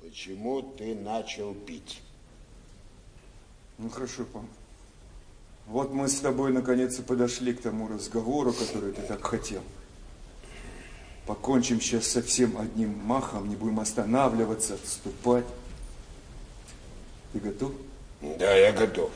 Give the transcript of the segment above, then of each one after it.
Почему ты начал пить? Ну, хорошо, пап. Вот мы с тобой наконец-то подошли к тому разговору, который ты так хотел. Покончим сейчас со всем одним махом, не будем останавливаться, отступать. Ты готов? Да, я готов.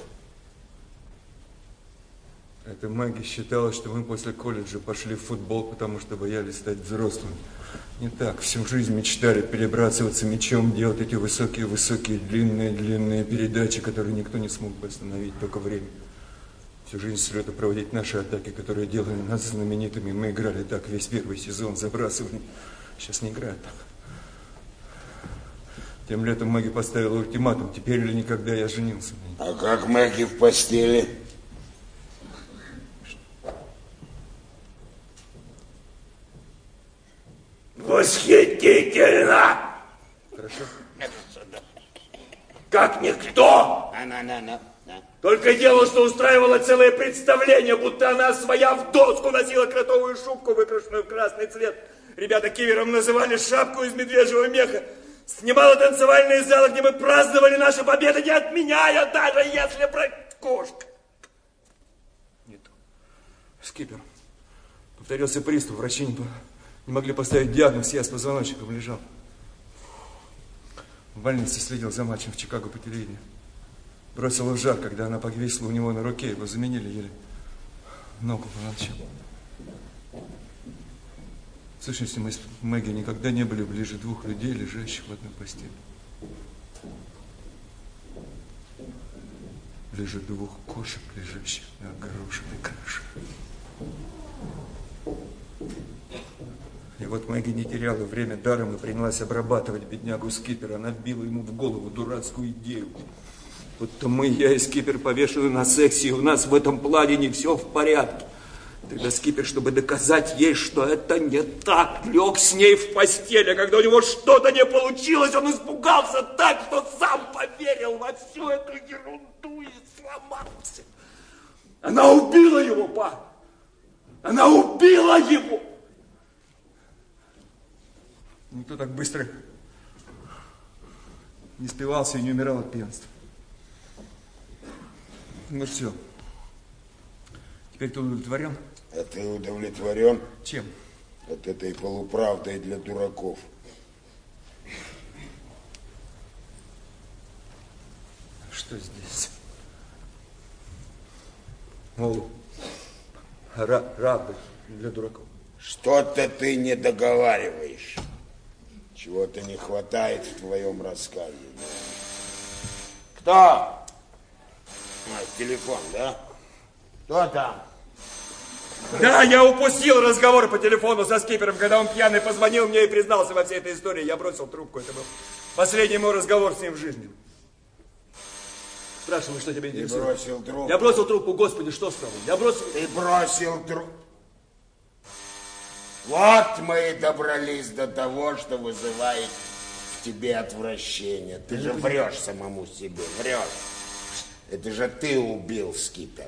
Это Мэгги считала, что мы после колледжа пошли в футбол, потому что боялись стать взрослыми. Не так. Всю жизнь мечтали перебрасываться мячом, делать эти высокие, длинные передачи, которые никто не смог бы остановить, только время. Всю жизнь с лета проводить наши атаки, которые делали нас знаменитыми. Мы играли так весь первый сезон, забрасывали. Сейчас не играют так. Тем летом Мэгги поставила ультиматум. Теперь или никогда я женился. А как Мэгги в постели? Восхитительно! Хорошо. Как никто! Только дело, что устраивала целое представление, будто она, своя в доску, носила кротовую шубку, выкрашенную в красный цвет. Ребята кивером называли шапку из медвежьего меха. Снимала танцевальные залы, где мы праздновали наши победы, не отменяя, даже если кошка. Нет. Скипер. Повторился приступ, врачи не могли поставить диагноз, я с позвоночником лежал. В больнице следил за матчем в Чикаго по телевидению. Бросила в жар, когда она повисла у него на руке, его заменили, еле ногу помолчал. В сущности, мы с Мэгги никогда не были ближе двух людей, лежащих в одной постели. Ближе двух кошек, лежащих на огорошенной крыше. И вот Мэгги не теряла время даром и принялась обрабатывать беднягу Скипера. Она била ему в голову дурацкую идею. Будто мы, я и Скипер, повешены на сексе, и у нас в этом плане не все в порядке. Тогда Скипер, чтобы доказать ей, что это не так, лег с ней в постель, а когда у него что-то не получилось, он испугался так, что сам поверил во всю эту ерунду и сломался. Она убила его, па! Она убила его! Никто так быстро не спивался и не умирал от пьянства. Ну все. Теперь ты удовлетворен? А ты удовлетворен? Чем? Вот этой полуправдой для дураков. Что здесь? Мол, правда для дураков. Что-то ты не договариваешь. Чего-то не хватает в твоем рассказе. Кто? Телефон, да? Кто там? Да, я упустил разговор по телефону со Скипером, когда он пьяный позвонил мне и признался во всей этой истории. Я бросил трубку, это был последний мой разговор с ним в жизни. Спрашиваю, что тебя интересует? Ты бросил трубку? Я бросил трубку, господи, что с тобой? Я бросил... Ты бросил трубку? Вот мы и добрались до того, что вызывает в тебе отвращение. Ты же врешь самому себе, врешь. Это же ты убил Скипера.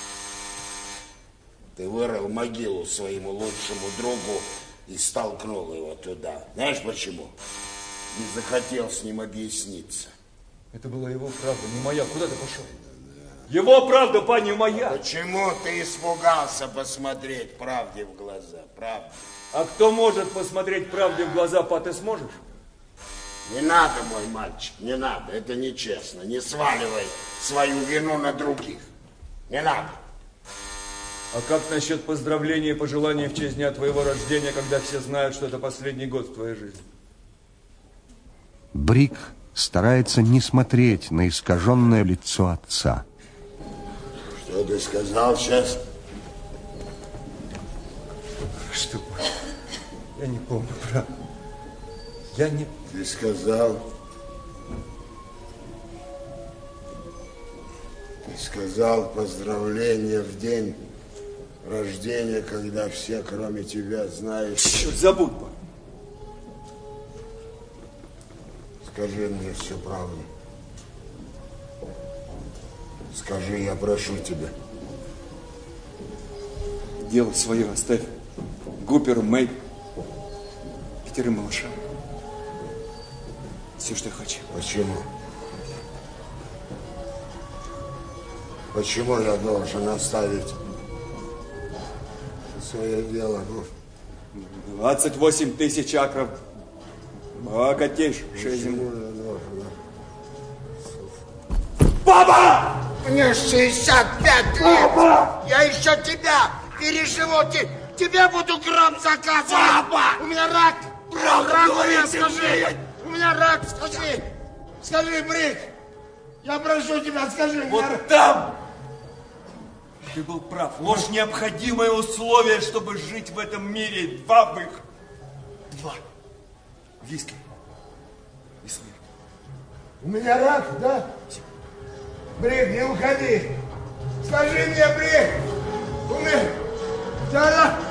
Ты вырыл могилу своему лучшему другу и столкнул его туда. Знаешь почему? Не захотел с ним объясниться. Это была его правда, не моя. Куда ты пошел? Его правда, па, не моя. Почему ты испугался посмотреть правде в глаза? Правда. А кто может посмотреть правде в глаза, па, ты сможешь? Не надо, мой мальчик, не надо. Это нечестно. Не сваливай свою вину на других. Не надо. А как насчет поздравления и пожеланий в честь дня твоего рождения, когда все знают, что это последний год в твоей жизни? Брик старается не смотреть на искаженное лицо отца. Что ты сказал сейчас? Что? Я не помню, правда. Я не... Ты сказал... Ты сказал поздравления в день рождения, когда все, кроме тебя, знают... Черт, забудь, па. Скажи мне всю правду. Скажи, я прошу тебя. Дело свое оставь. Гуперу, Мэй, 5 малышам. Все, что я хочу. Почему? Почему я должен оставить свое дело? 28 тысяч акров. Богатейшая земля. Папа! Мне 65 лет. Папа! Я еще тебя переживу. Тебе буду гром заказывать. Папа! У меня рак. Рак у меня, скажи. У меня рак, скажи. Скажи, Брик. Я прошу тебя, скажи. Вот там! Ты был прав. Ложь необходимое условие, чтобы жить в этом мире. Два выхода. Два. Виски и смерть. У меня рак, да? Брик, не уходи. Скажи мне, Брик. У меня рак.